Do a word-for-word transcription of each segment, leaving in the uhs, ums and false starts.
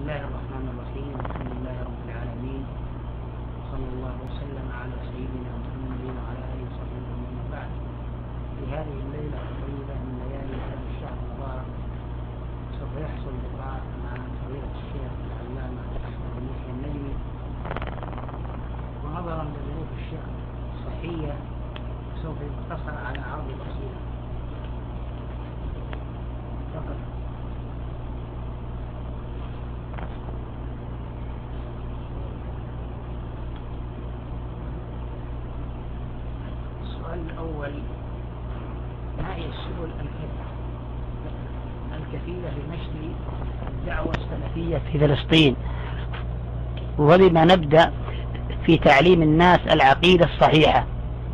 الله الرحمن الرحيم. الحمد لله رب العالمين، صلى الله وسلم على سيدنا محمد وعلى اله وصحبه ومن بعد. في هذه الليله الطيبه من ليالي هذا الشهر المبارك سوف يحصل لقاء مع فضيله الشيخ العلامه احمد بن يحيى النجمي، ونظرا لظروف الشيخ الصحيه سوف يقتصر على عرض الاسئله فقط. السؤال الأول: ما هي السبل الكفيلة لنشر الدعوة السلفية في فلسطين؟ ولما نبدأ في تعليم الناس العقيدة الصحيحة؟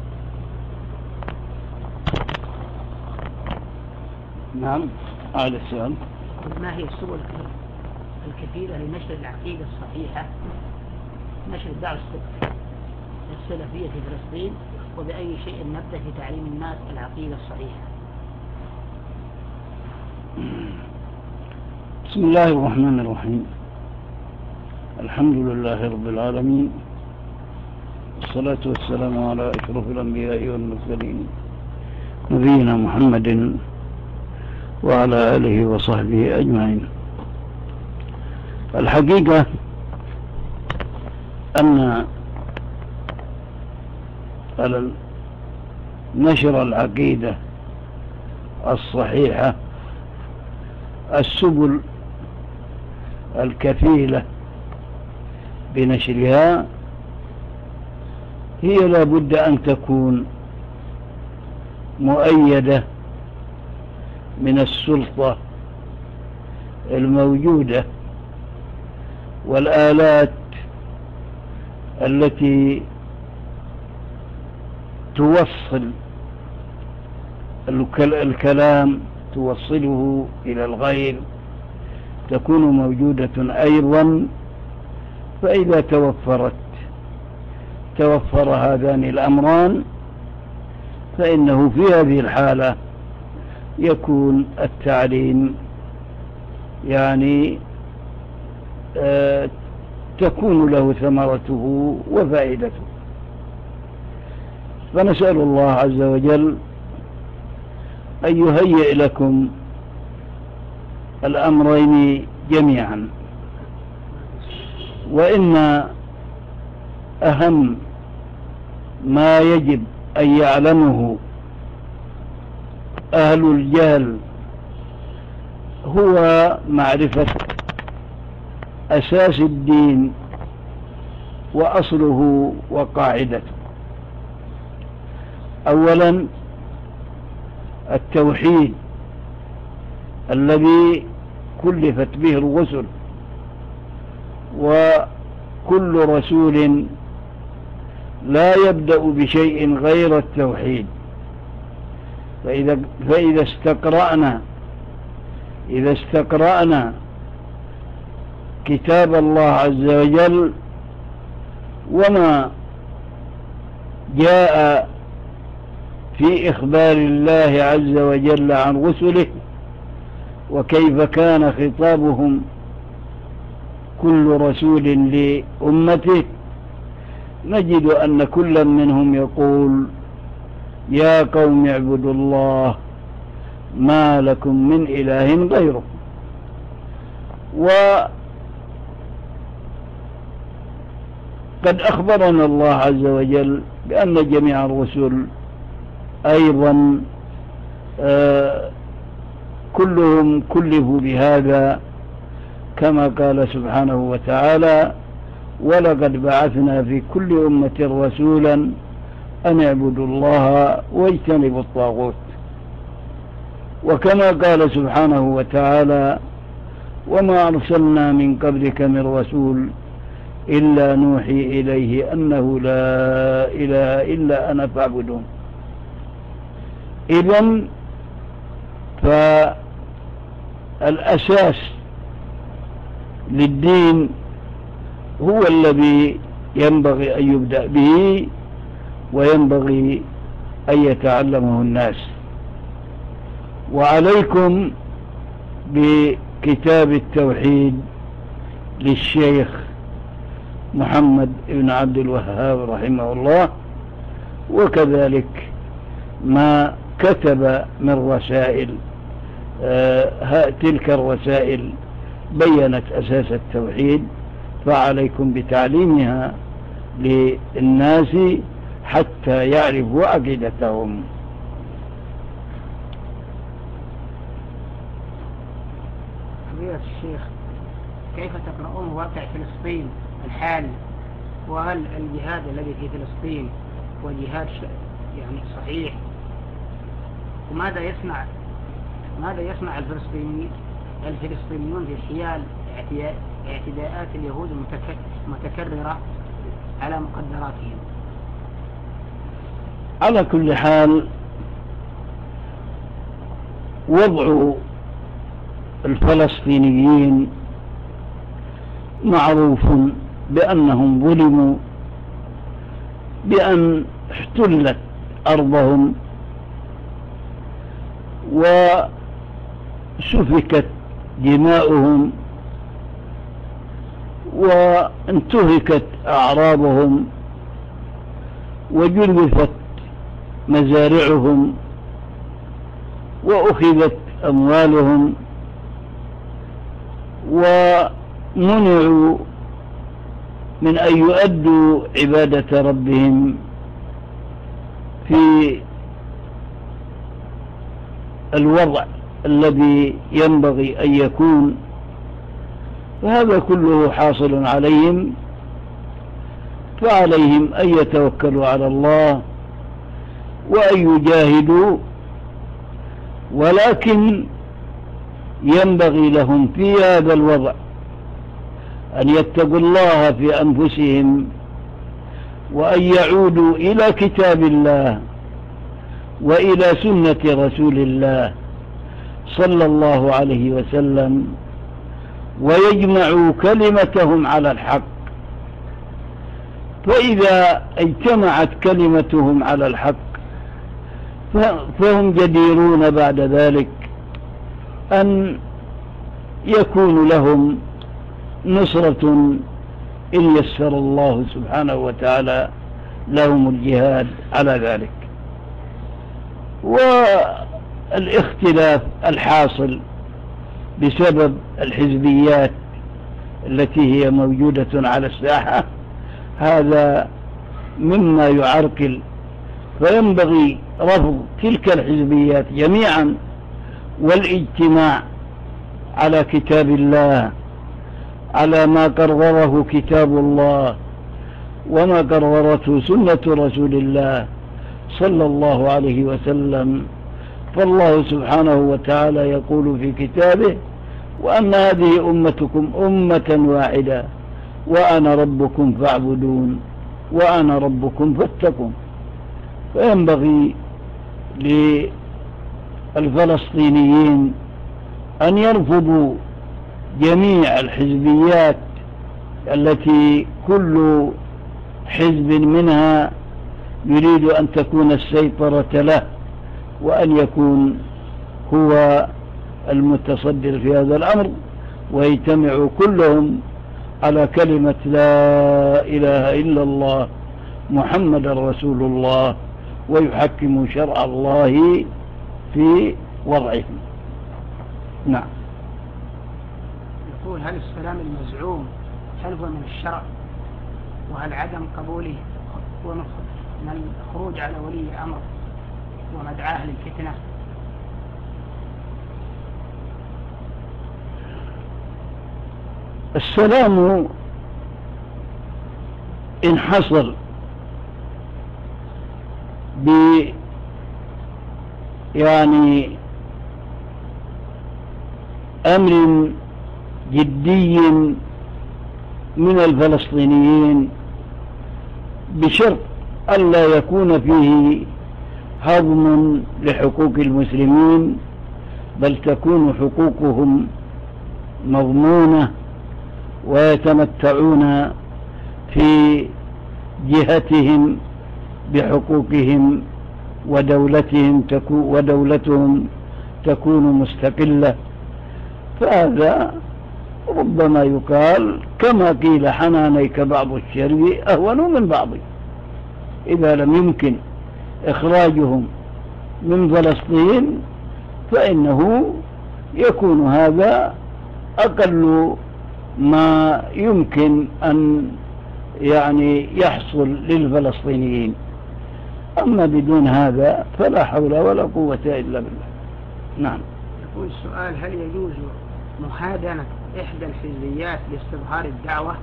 نعم، هذا السؤال. ما هي السبل الكفيلة لنشر العقيدة الصحيحة، نشر الدعوة السلفية في فلسطين، وبأي شيء نبدأ في تعليم الناس العقيدة الصحيحة؟ بسم الله الرحمن الرحيم. الحمد لله رب العالمين، والصلاة والسلام على أشرف الأنبياء والمرسلين نبينا محمد وعلى آله وصحبه أجمعين. الحقيقة أن نشر العقيدة الصحيحة السبل الكفيلة بنشرها هي لا بد أن تكون مؤيدة من السلطة الموجودة والآلات التي توصل الكلام توصله إلى الغير تكون موجودة أيضا. فإذا توفرت توفر هذان الأمران فإنه في هذه الحالة يكون التعليم يعني آه تكون له ثمرته وفائدته. فنسأل الله عز وجل أن يهيئ لكم الأمرين جميعا. وإن أهم ما يجب أن يعلمه أهل الجهل هو معرفة أساس الدين وأصله وقاعدته. أولا التوحيد الذي كلفت به الرسل، وكل رسول لا يبدأ بشيء غير التوحيد. فإذا, فإذا استقرأنا إذا استقرأنا كتاب الله عز وجل وما جاء في إخبار الله عز وجل عن رسله وكيف كان خطابهم كل رسول لأمته، نجد أن كل منهم يقول: يا قوم اعبدوا الله ما لكم من إله غيره. وقد أخبرنا الله عز وجل بأن جميع الرسل أيضا آه كلهم كلفوا بهذا، كما قال سبحانه وتعالى: ولقد بعثنا في كل أمة رسولا أن اعبدوا الله واجتنبوا الطاغوت. وكما قال سبحانه وتعالى: وما أرسلنا من قبلك من رسول إلا نوحي إليه أنه لا إله إلا أنا فاعبدون. إذن فالأساس للدين هو الذي ينبغي أن يبدأ به وينبغي أن يتعلمه الناس. وعليكم بكتاب التوحيد للشيخ محمد بن عبد الوهاب رحمه الله، وكذلك ما كتب من رسائل. آه تلك الرسائل بيّنت أساس التوحيد، فعليكم بتعليمها للناس حتى يعرفوا عقيدتهم. فضيلة الشيخ، كيف تقرؤون واقع فلسطين الحالي؟ وهل الجهاد الذي في فلسطين هو جهاد يعني صحيح؟ وماذا يصنع ماذا يصنع الفلسطينيين الفلسطينيون في حيال اعتداءات اليهود المتكررة على مقدراتهم؟ على كل حال، وضع الفلسطينيين معروف بأنهم ظلموا، بأن احتلت أرضهم وسفكت دماؤهم وانتهكت أعراضهم وجلفت مزارعهم وأخذت أموالهم ومنعوا من أن يؤدوا عبادة ربهم في الوضع الذي ينبغي أن يكون. فهذا كله حاصل عليهم، فعليهم أن يتوكلوا على الله وأن يجاهدوا، ولكن ينبغي لهم في هذا الوضع أن يتقوا الله في أنفسهم، وأن يعودوا إلى كتاب الله وإلى سنة رسول الله صلى الله عليه وسلم، ويجمعوا كلمتهم على الحق. فإذا اجتمعت كلمتهم على الحق فهم جديرون بعد ذلك أن يكون لهم نصرة إن يسر الله سبحانه وتعالى لهم الجهاد على ذلك. والاختلاف الحاصل بسبب الحزبيات التي هي موجودة على الساحة هذا مما يعرقل، فينبغي رفض تلك الحزبيات جميعا والاجتماع على كتاب الله، على ما قرره كتاب الله وما قررته سنة رسول الله صلى الله عليه وسلم. فالله سبحانه وتعالى يقول في كتابه: وأن هذه أمتكم أمة واحدة وأنا ربكم فاعبدون وأنا ربكم فاتقون. فينبغي للفلسطينيين أن يرفضوا جميع الحزبيات التي كل حزب منها يريد أن تكون السيطرة له وأن يكون هو المتصدر في هذا الأمر، ويجتمعوا كلهم على كلمة لا إله إلا الله محمد رسول الله، ويحكموا شرع الله في وضعهم. نعم. يقول: هل السلام المزعوم هل هو من الشرع؟ وهل عدم قبوله هو من الخروج على ولي أمر ومدعاه للفتنة؟ السلام إن حصل ب يعني أمر جدي من الفلسطينيين بشرط ألا يكون فيه هضم لحقوق المسلمين، بل تكون حقوقهم مضمونة ويتمتعون في جهتهم بحقوقهم، ودولتهم تكون ودولتهم تكون مستقلة. فهذا ربما يقال كما قيل حنانيك بعض الشر أهون من بعض. إذا لم يمكن إخراجهم من فلسطين فإنه يكون هذا أقل ما يمكن أن يعني يحصل للفلسطينيين. أما بدون هذا فلا حول ولا قوة إلا بالله. نعم. يقول السؤال: هل يجوز محادنة إحدى الحزبيات لاستظهار الدعوة؟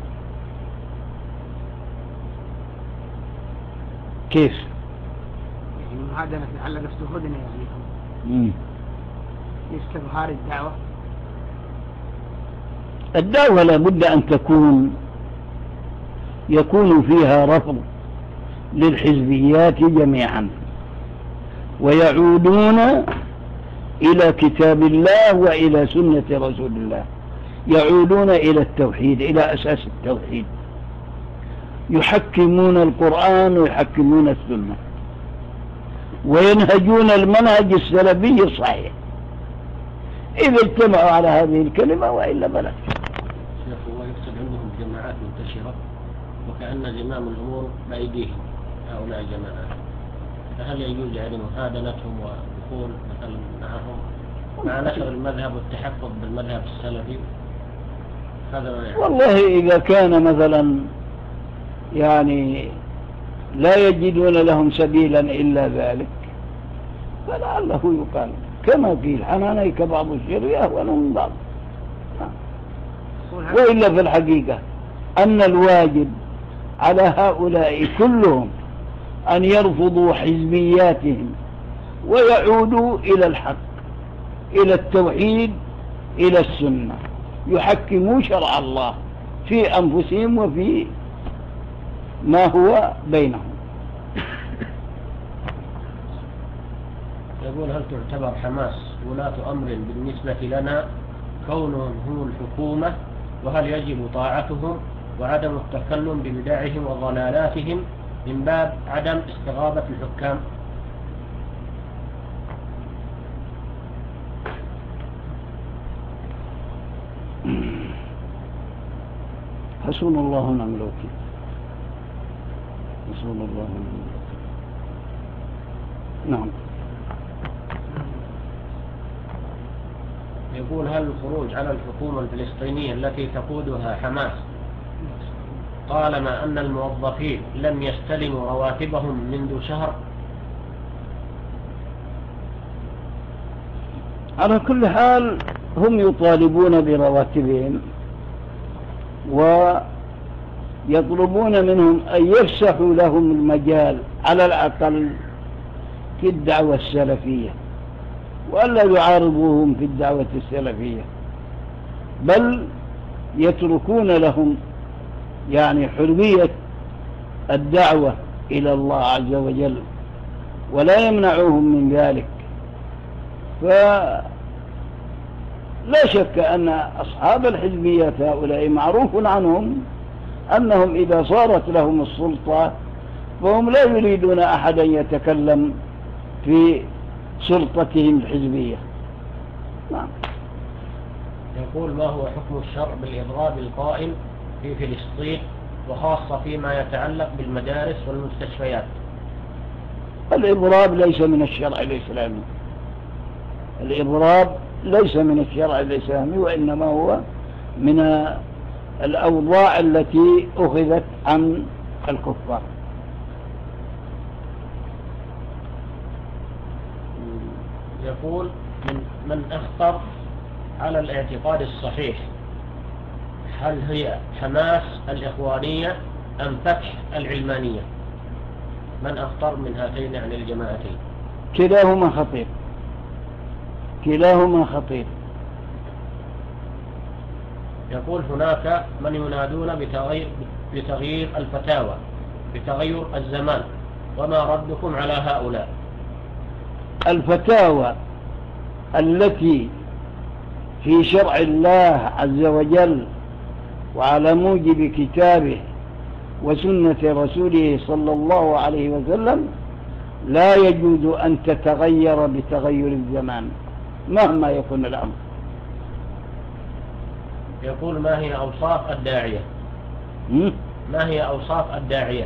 كيف؟ يعني محادنة لعل نفسه هدنة يعني مم. لاستظهار الدعوة. الدعوة لابد أن تكون يكون فيها رفض للحزبيات جميعا، ويعودون إلى كتاب الله وإلى سنة رسول الله، يعودون إلى التوحيد، إلى أساس التوحيد، يحكمون القرآن ويحكمون السنة وينهجون المنهج السلفي الصحيح إذا اجتمعوا على هذه الكلمة، وإلا بلا. شيخ، هو يقصد عندهم جماعات منتشرة وكأن زمام الأمور بأيديهم هؤلاء الجماعات، فهل يجوز يعني محادنتهم ودخول مثلا معهم مع نشر المذهب والتحقق بالمذهب السلفي؟ هذا يعني. والله إذا كان مثلا يعني لا يجدون لهم سبيلا إلا ذلك فلعله يقال كما قيل حنانيك بعض الشر أهون من بعض. وإلا في الحقيقة أن الواجب على هؤلاء كلهم أن يرفضوا حزبياتهم ويعودوا إلى الحق، إلى التوحيد، إلى السنة، يحكموا شرع الله في أنفسهم وفي ما هو بينهم. يقول: هل تعتبر حماس ولاة أمر بالنسبة لنا كونهم هم الحكومة؟ وهل يجب طاعتهم وعدم التكلم ببدعهم وضلالاتهم من باب عدم استغابة الحكام؟ حسبنا الله ونعم الوكيل. حسبنا الله ونعم الوكيل. نعم. يقول: هل الخروج على الحكومة الفلسطينية التي تقودها حماس طالما أن الموظفين لم يستلموا رواتبهم منذ شهر؟ على كل حال هم يطالبون برواتبهم ويطلبون منهم أن يفسحوا لهم المجال على الأقل في الدعوة السلفية، وألا يعارضوهم في الدعوة السلفية، بل يتركون لهم يعني حرية الدعوة إلى الله عز وجل ولا يمنعوهم من ذلك. فلا شك أن أصحاب الحزبيات هؤلاء معروف عنهم أنهم إذا صارت لهم السلطة فهم لا يريدون أحدا يتكلم في سلطتهم الحزبية. نعم. يقول: ما هو حكم الشرع بالإضراب القائم في فلسطين وخاصة فيما يتعلق بالمدارس والمستشفيات؟ الإضراب ليس من الشرع الإسلامي، الإضراب ليس من الشرع الإسلامي، وإنما هو من الأوضاع التي أخذت عن الكفار. يقول: من, من أخطر على الاعتقاد الصحيح، هل هي حماس الإخوانية أم فتح العلمانية؟ من أخطر من هاتين عن الجماعتين؟ كلاهما خطير، كلاهما خطير. يقول: هناك من ينادون بتغيير, بتغيير الفتاوى بتغير الزمان، وما ردكم على هؤلاء؟ الفتاوى التي في شرع الله عز وجل وعلى موجب كتابه وسنة رسوله صلى الله عليه وسلم لا يجوز أن تتغير بتغير الزمان مهما يكون الأمر. يقول ما هي أوصاف الداعية؟ م? ما هي أوصاف الداعية؟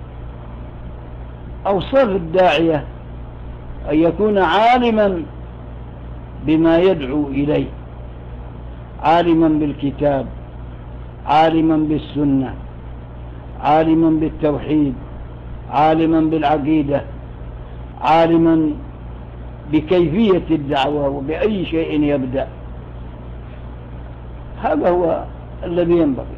أوصاف الداعية أن يكون عالما بما يدعو إليه، عالما بالكتاب، عالما بالسنة، عالما بالتوحيد، عالما بالعقيدة، عالما بكيفية الدعوة وبأي شيء يبدأ. هذا هو الذي ينبغي.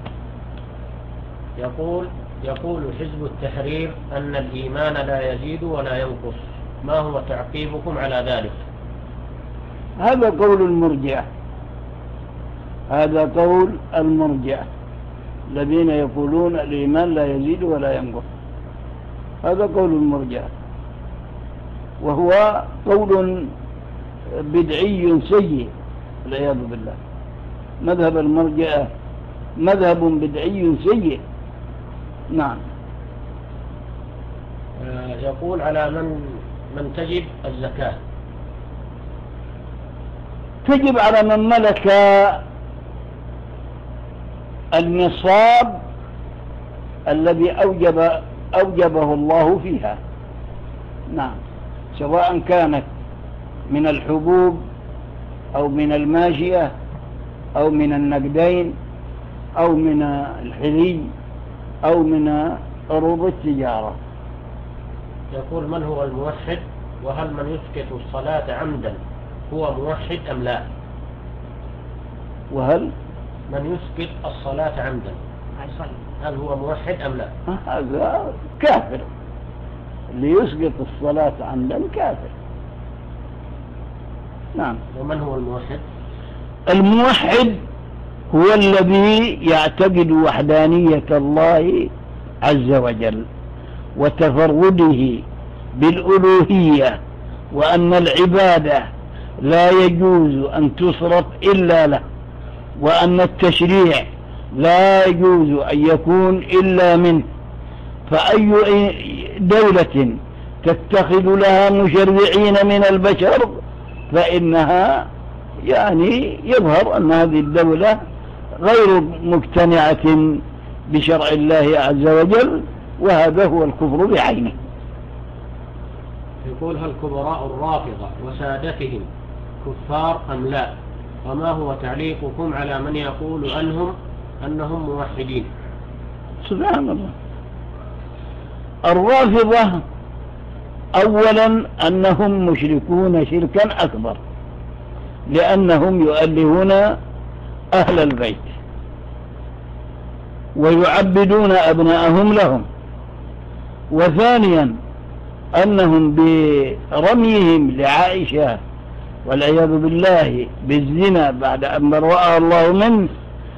يقول يقول حزب التحرير أن الإيمان لا يزيد ولا ينقص، ما هو تعقيبكم على ذلك؟ هذا قول المرجئة، هذا قول المرجئة الذين يقولون الإيمان لا يزيد ولا ينقص، هذا قول المرجئة، وهو قول بدعي سيء والعياذ بالله. مذهب المرجئة مذهب بدعي سيء. نعم. يقول على من من تجب الزكاة؟ تجب على من ملك النصاب الذي أوجب أوجبه الله فيها. نعم، سواء كانت من الحبوب أو من الماشية أو من النقدين أو من الحلي أو من عروض التجارة. يقول من هو الموحد، وهل من يسقط الصلاة عمدا هو موحد أم لا؟ وهل من يسقط الصلاة عمدا هل هو موحد أم لا؟ هذا كافر، اللي يسقط الصلاة عمدا كافر. نعم. ومن هو الموحد؟ الموحد هو الذي يعتقد وحدانية الله عز وجل وتفرده بالألوهية، وأن العبادة لا يجوز أن تصرف إلا له، وأن التشريع لا يجوز أن يكون إلا منه. فأي دولة تتخذ لها مشرعين من البشر فإنها يعني يظهر أن هذه الدولة غير مقتنعة بشرع الله عز وجل، وهذا هو الكفر بعينه. يقول هل كبراء الرافضة وسادتهم كفار أم لا؟ وما هو تعليقكم على من يقول أنهم أنهم موحدين؟ سبحان الله. الرافضة أولا أنهم مشركون شركا أكبر، لأنهم يؤلهون أهل البيت ويعبدون أبناءهم لهم. وثانيا أنهم برميهم لعائشة والعياذ بالله بالزنا بعد أن برأها الله منه،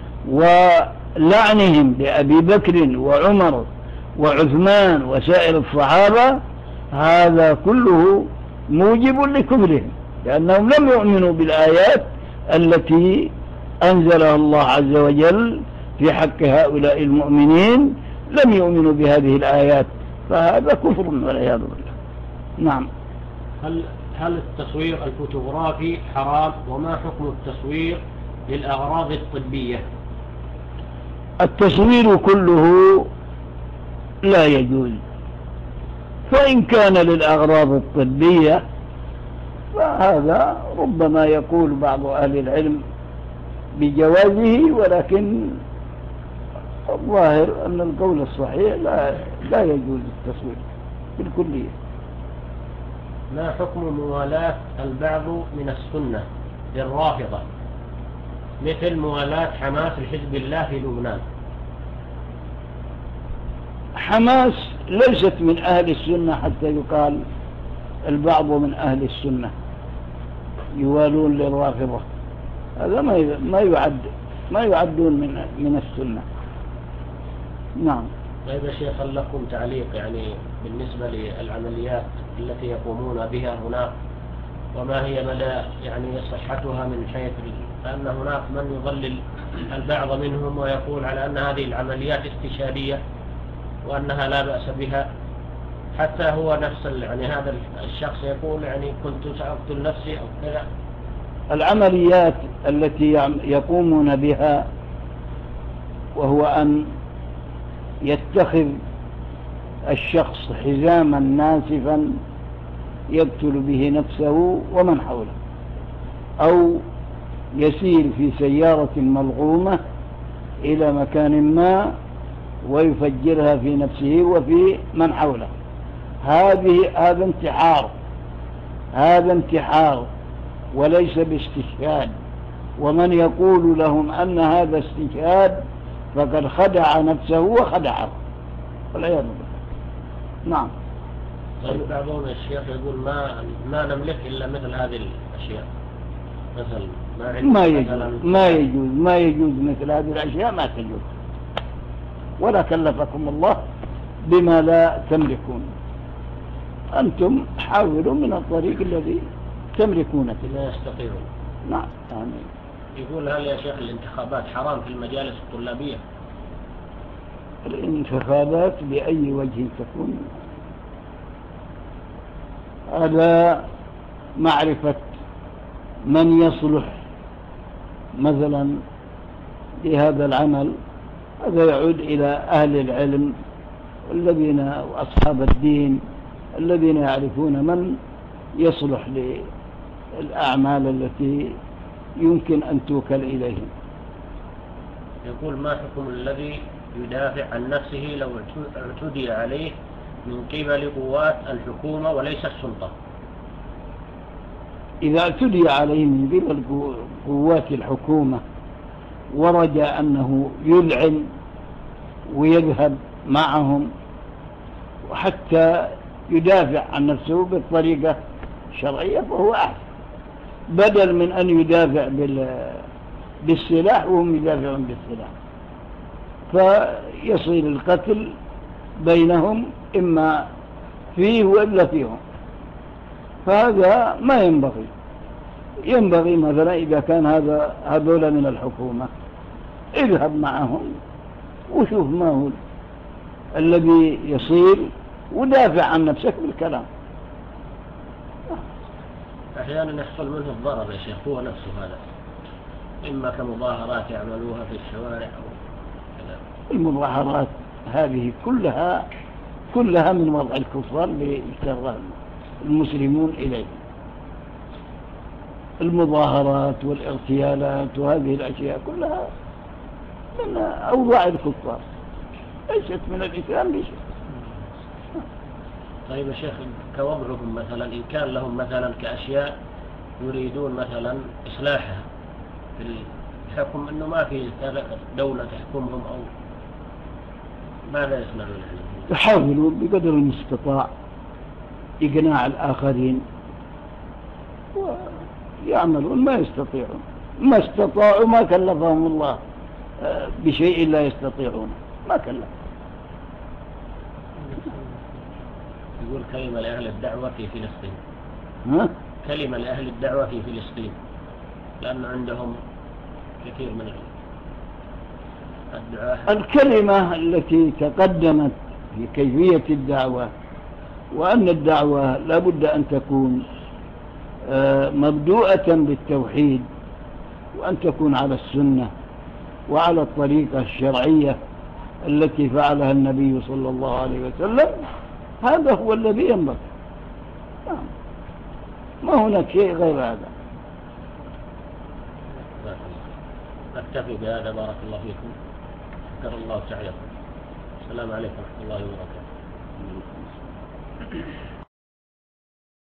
ولعنهم لأبي بكر وعمر وعثمان وسائر الصحابة، هذا كله موجب لكفرهم، لأنهم لم يؤمنوا بالآيات التي أنزلها الله عز وجل في حق هؤلاء المؤمنين، لم يؤمنوا بهذه الآيات، فهذا كفر والعياذ بالله. نعم. هل هل التصوير الفوتوغرافي حرام، وما حكم التصوير للأغراض الطبية؟ التصوير كله لا يجوز، فإن كان للأغراض الطبية فهذا ربما يقول بعض أهل العلم بجوازه، ولكن الظاهر أن القول الصحيح لا, لا يجوز التصوير بالكلية. ما حكم موالاة البعض من السنة للرافضة مثل موالاة حماس لحزب الله في لبنان؟ حماس ليست من أهل السنة حتى يقال البعض من أهل السنة يوالون للرافضة، هذا ما ما يعد ما يعدون من من السنة. نعم. طيب يا شيخ، هل لكم تعليق يعني بالنسبة للعمليات التي يقومون بها هناك، وما هي مدى يعني صحتها من حيث أن هناك من يضلل البعض منهم ويقول على أن هذه العمليات استشهادية وأنها لا بأس بها، حتى هو نفس يعني هذا الشخص يقول يعني كنت سأقتل نفسي أو كذا. العمليات التي يقومون بها وهو أن يتخذ الشخص حزاما ناسفا يقتل به نفسه ومن حوله، أو يسير في سيارة ملغومة إلى مكان ما ويفجرها في نفسه وفي من حوله. هذه هذا انتحار، هذا انتحار وليس باستشهاد. ومن يقول لهم أن هذا استشهاد فقد خدع نفسه وخدعه، والعياذ بالله. نعم. طيب بعضهم الشيخ يقول ما ما نملك إلا مثل هذه الأشياء، مثل ما ما يجوز ما يجوز ما يجوز مثل هذه الأشياء، ما تجوز، ولا كلفكم الله بما لا تملكون. أنتم حاولوا من الطريق الذي تملكونه لا يستطيعون. نعم. آمين. يقول هل يا شيخ الانتخابات حرام في المجالس الطلابية؟ الانتخابات بأي وجه تكون هذا معرفة من يصلح مثلا لهذا العمل، هذا يعود إلى أهل العلم الذين وأصحاب الدين الذين يعرفون من يصلح للأعمال التي يمكن أن توكل إليهم. يقول ما حكم الذي يدافع عن نفسه لو اعتدي عليه من قبل قوات الحكومة وليس السلطة؟ إذا اعتدي عليه من قبل قوات الحكومة ورجى أنه يلعن ويذهب معهم وحتى يدافع عن نفسه بالطريقة الشرعية فهو أحسن، بدل من أن يدافع بالسلاح وهم يدافعون بالسلاح، فيصير القتل بينهم إما فيه وإلا فيهم. فهذا ما ينبغي. ينبغي مثلا إذا كان هذا هذول من الحكومة اذهب معهم وشوف ما هو الذي يصير ودافع عن نفسك بالكلام. أحيانا يحصل منه الضرر يا شيخ هو نفسه هذا، إما كمظاهرات يعملوها في الشوارع أو كذا. المظاهرات هذه كلها كلها من وضع الكفار ليجتر المسلمون إليه. المظاهرات والاغتيالات وهذه الأشياء كلها من أوضاع الكفار، ليست من الإسلام بشيء. طيب يا شيخ كوضعهم مثلا إن كان لهم مثلا كأشياء يريدون مثلا إصلاحها في الحكم أنه ما في دولة تحكمهم أو ماذا يصنعون؟ يحاولوا بقدر المستطاع إقناع الآخرين ويعملون ما يستطيعون، ما استطاعوا ما كلفهم الله بشيء لا يستطيعون، ما كلف. يقول كلمة لأهل الدعوة في فلسطين. ها؟ كلمة لأهل الدعوة في فلسطين لأن عندهم كثير من الدعاء. الكلمة التي تقدمت في كيفية الدعوة وأن الدعوة لابد أن تكون مبدوءة بالتوحيد وأن تكون على السنة وعلى الطريقة الشرعية التي فعلها النبي صلى الله عليه وسلم، هذا هو الذي ينبغي. ما هناك شيء غير هذا. نكتفي بهذا، بارك الله فيكم، شكر الله سعيكم، السلام عليكم ورحمة الله وبركاته.